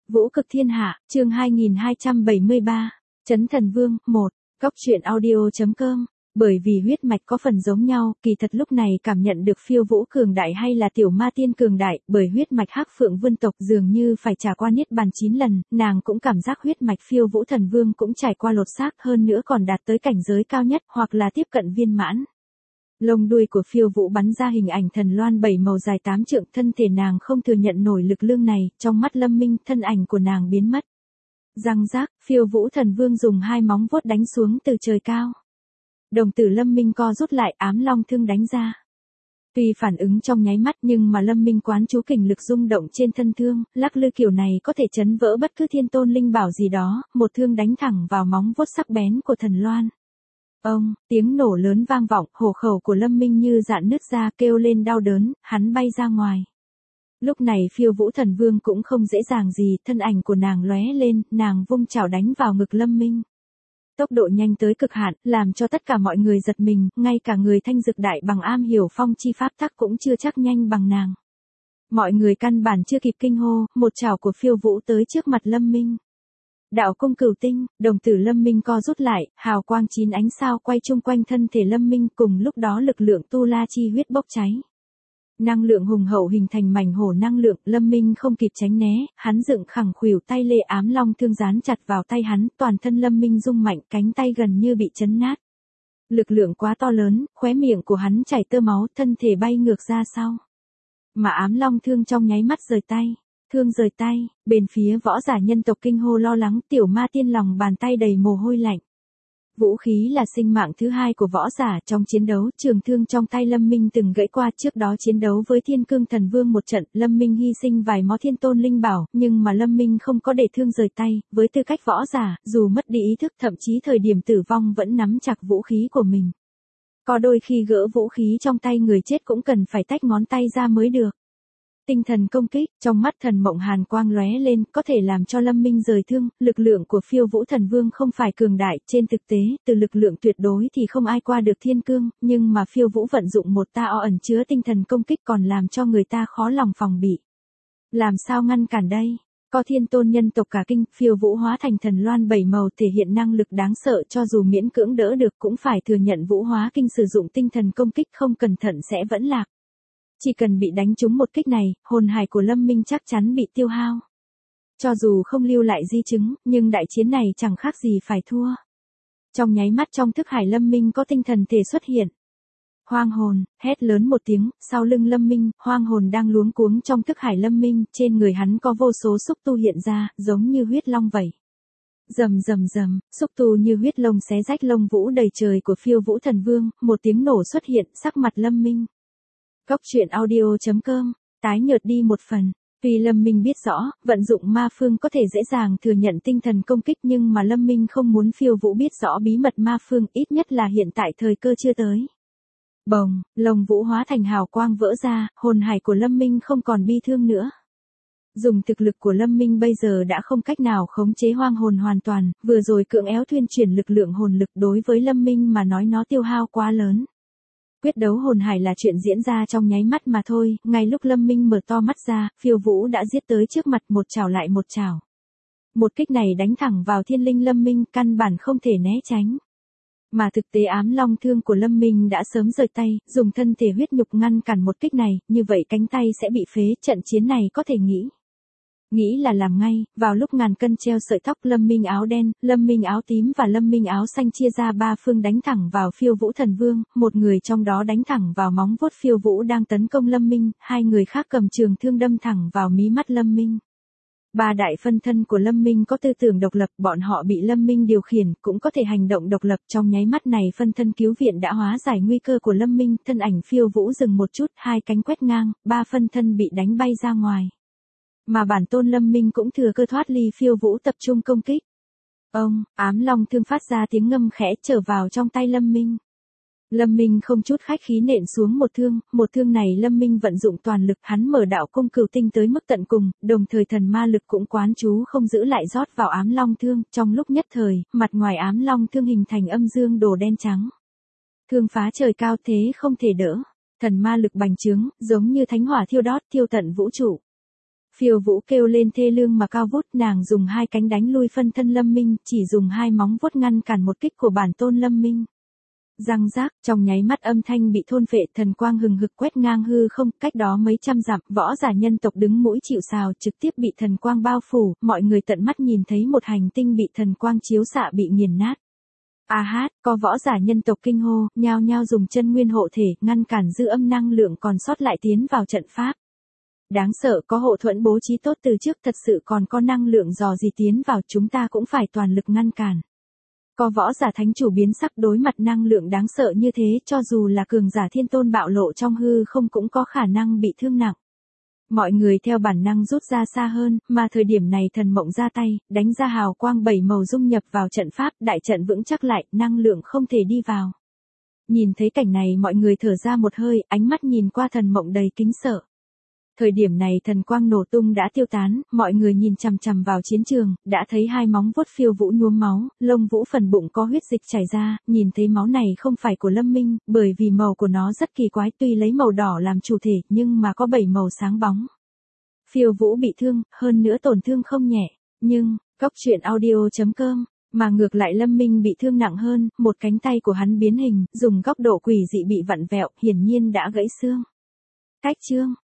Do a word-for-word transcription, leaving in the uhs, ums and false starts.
Vũ cực thiên hạ, chương hai nghìn hai trăm bảy mươi ba, Chấn Thần Vương, một, Góc truyện audio chấm com. Bởi vì huyết mạch có phần giống nhau, kỳ thật lúc này cảm nhận được phiêu vũ cường đại hay là tiểu ma tiên cường đại, bởi huyết mạch Hắc Phượng Vân tộc dường như phải trải qua niết bàn chín lần, nàng cũng cảm giác huyết mạch phiêu vũ thần vương cũng trải qua lột xác, hơn nữa còn đạt tới cảnh giới cao nhất hoặc là tiếp cận viên mãn. Lông đuôi của phiêu vũ bắn ra hình ảnh thần loan bảy màu dài tám trượng, thân thể nàng không thừa nhận nổi lực lượng này, trong mắt Lâm Minh, thân ảnh của nàng biến mất. Răng rác, phiêu vũ thần vương dùng hai móng vuốt đánh xuống từ trời cao. Đồng tử Lâm Minh co rút lại, ám long thương đánh ra. Tuy phản ứng trong nháy mắt nhưng mà Lâm Minh quán chú kình lực rung động trên thân thương, lắc lư kiểu này có thể chấn vỡ bất cứ thiên tôn linh bảo gì đó, một thương đánh thẳng vào móng vuốt sắc bén của thần loan. Ông, tiếng nổ lớn vang vọng, hổ khẩu của Lâm Minh như dạn nứt ra, kêu lên đau đớn, hắn bay ra ngoài. Lúc này phiêu vũ thần vương cũng không dễ dàng gì, thân ảnh của nàng lóe lên, nàng vung chảo đánh vào ngực Lâm Minh. Tốc độ nhanh tới cực hạn, làm cho tất cả mọi người giật mình, ngay cả người thanh dực đại bằng am hiểu phong chi pháp tắc cũng chưa chắc nhanh bằng nàng. Mọi người căn bản chưa kịp kinh hô, một chảo của phiêu vũ tới trước mặt Lâm Minh. Đạo cung cửu tinh, đồng tử Lâm Minh co rút lại, hào quang chín ánh sao quay chung quanh thân thể Lâm Minh, cùng lúc đó lực lượng tu la chi huyết bốc cháy. Năng lượng hùng hậu hình thành mảnh hổ năng lượng, Lâm Minh không kịp tránh né, hắn dựng khẳng khuỷu tay lê ám long thương dán chặt vào tay hắn, toàn thân Lâm Minh rung mạnh, cánh tay gần như bị chấn nát. Lực lượng quá to lớn, khóe miệng của hắn chảy tơ máu, thân thể bay ngược ra sau. Mà ám long thương trong nháy mắt rời tay. Thương rời tay, bên phía võ giả nhân tộc kinh hô lo lắng, tiểu ma tiên lòng bàn tay đầy mồ hôi lạnh. Vũ khí là sinh mạng thứ hai của võ giả trong chiến đấu, trường thương trong tay Lâm Minh từng gãy qua, trước đó chiến đấu với Thiên Cương Thần Vương một trận, Lâm Minh hy sinh vài món thiên tôn linh bảo, nhưng mà Lâm Minh không có để thương rời tay, với tư cách võ giả, dù mất đi ý thức thậm chí thời điểm tử vong vẫn nắm chặt vũ khí của mình. Có đôi khi gỡ vũ khí trong tay người chết cũng cần phải tách ngón tay ra mới được. Tinh thần công kích, trong mắt thần mộng hàn quang lóe lên, có thể làm cho Lâm Minh rời thương, lực lượng của phiêu vũ thần vương không phải cường đại, trên thực tế, từ lực lượng tuyệt đối thì không ai qua được thiên cương, nhưng mà phiêu vũ vận dụng một ta o ẩn chứa tinh thần công kích còn làm cho người ta khó lòng phòng bị. Làm sao ngăn cản đây? Có thiên tôn nhân tộc cả kinh, phiêu vũ hóa thành thần loan bảy màu thể hiện năng lực đáng sợ, cho dù miễn cưỡng đỡ được cũng phải thừa nhận vũ hóa kinh sử dụng tinh thần công kích không cẩn thận sẽ vẫn lạc. Chỉ cần bị đánh trúng một kích này, hồn hải của Lâm Minh chắc chắn bị tiêu hao. Cho dù không lưu lại di chứng, nhưng đại chiến này chẳng khác gì phải thua. Trong nháy mắt trong thức hải Lâm Minh có tinh thần thể xuất hiện. Hoang hồn, hét lớn một tiếng, sau lưng Lâm Minh, hoang hồn đang luống cuống trong thức hải Lâm Minh, trên người hắn có vô số xúc tu hiện ra, giống như huyết long vậy. Rầm rầm rầm, xúc tu như huyết lông xé rách lông vũ đầy trời của phiêu vũ thần vương, một tiếng nổ xuất hiện, sắc mặt Lâm Minh. Góc truyện audio chấm com, tái nhợt đi một phần. Vì Lâm Minh biết rõ, vận dụng ma phương có thể dễ dàng thừa nhận tinh thần công kích nhưng mà Lâm Minh không muốn phiêu vũ biết rõ bí mật ma phương, ít nhất là hiện tại thời cơ chưa tới. Bồng, lồng vũ hóa thành hào quang vỡ ra, hồn hải của Lâm Minh không còn bi thương nữa. Dùng thực lực của Lâm Minh bây giờ đã không cách nào khống chế hoang hồn hoàn toàn, vừa rồi cưỡng ép thuyên chuyển lực lượng hồn lực đối với Lâm Minh mà nói nó tiêu hao quá lớn. Quyết đấu hồn hải là chuyện diễn ra trong nháy mắt mà thôi, ngay lúc Lâm Minh mở to mắt ra, phiêu vũ đã giết tới trước mặt, một chảo lại một chảo. Một kích này đánh thẳng vào thiên linh Lâm Minh, căn bản không thể né tránh. Mà thực tế ám long thương của Lâm Minh đã sớm rời tay, dùng thân thể huyết nhục ngăn cản một kích này, như vậy cánh tay sẽ bị phế, trận chiến này có thể nghĩ. Nghĩ là làm ngay, vào lúc ngàn cân treo sợi tóc, Lâm Minh áo đen, Lâm Minh áo tím và Lâm Minh áo xanh chia ra ba phương đánh thẳng vào phiêu vũ thần vương, một người trong đó đánh thẳng vào móng vuốt phiêu vũ đang tấn công Lâm Minh, hai người khác cầm trường thương đâm thẳng vào mí mắt Lâm Minh. Ba đại phân thân của Lâm Minh có tư tưởng độc lập, bọn họ bị Lâm Minh điều khiển, cũng có thể hành động độc lập, trong nháy mắt này phân thân cứu viện đã hóa giải nguy cơ của Lâm Minh, thân ảnh phiêu vũ dừng một chút, hai cánh quét ngang, ba phân thân bị đánh bay ra ngoài. Mà bản tôn Lâm Minh cũng thừa cơ thoát ly phiêu vũ tập trung công kích. Ông, ám long thương phát ra tiếng ngâm khẽ trở vào trong tay Lâm Minh. Lâm Minh không chút khách khí nện xuống một thương, một thương này Lâm Minh vận dụng toàn lực, hắn mở đạo cung cửu tinh tới mức tận cùng, đồng thời thần ma lực cũng quán chú không giữ lại rót vào ám long thương, trong lúc nhất thời, mặt ngoài ám long thương hình thành âm dương đồ đen trắng. Thương phá trời cao thế không thể đỡ, thần ma lực bành trướng, giống như thánh hỏa thiêu đốt thiêu tận vũ trụ. Phiêu Vũ kêu lên thê lương mà cao vút, nàng dùng hai cánh đánh lui phân thân Lâm Minh, chỉ dùng hai móng vuốt ngăn cản một kích của bản tôn Lâm Minh. Răng rác, trong nháy mắt âm thanh bị thôn phệ, thần quang hừng hực quét ngang hư không, cách đó mấy trăm dặm, võ giả nhân tộc đứng mũi chịu sào, trực tiếp bị thần quang bao phủ, mọi người tận mắt nhìn thấy một hành tinh bị thần quang chiếu xạ bị nghiền nát. A hát, có võ giả nhân tộc kinh hô, nhao nhao dùng chân nguyên hộ thể, ngăn cản dư âm năng lượng còn sót lại tiến vào trận pháp. Đáng sợ, có hộ thuẫn bố trí tốt từ trước, thật sự còn có năng lượng dò dỉ tiến vào, chúng ta cũng phải toàn lực ngăn cản. Có võ giả thánh chủ biến sắc, đối mặt năng lượng đáng sợ như thế, cho dù là cường giả thiên tôn bạo lộ trong hư không cũng có khả năng bị thương nặng. Mọi người theo bản năng rút ra xa hơn, mà thời điểm này thần mộng ra tay, đánh ra hào quang bảy màu dung nhập vào trận pháp, đại trận vững chắc lại, năng lượng không thể đi vào. Nhìn thấy cảnh này mọi người thở ra một hơi, ánh mắt nhìn qua thần mộng đầy kính sợ. Thời điểm này thần quang nổ tung đã tiêu tán, mọi người nhìn chằm chằm vào chiến trường, đã thấy hai móng vuốt Phiêu Vũ nhuốm máu, lông vũ phần bụng có huyết dịch chảy ra, nhìn thấy máu này không phải của Lâm Minh, bởi vì màu của nó rất kỳ quái, tuy lấy màu đỏ làm chủ thể, nhưng mà có bảy màu sáng bóng. Phiêu Vũ bị thương, hơn nữa tổn thương không nhẹ, nhưng, góc truyện audio chấm com, mà ngược lại Lâm Minh bị thương nặng hơn, một cánh tay của hắn biến hình, dùng góc độ quỷ dị bị vặn vẹo, hiển nhiên đã gãy xương. Cách chương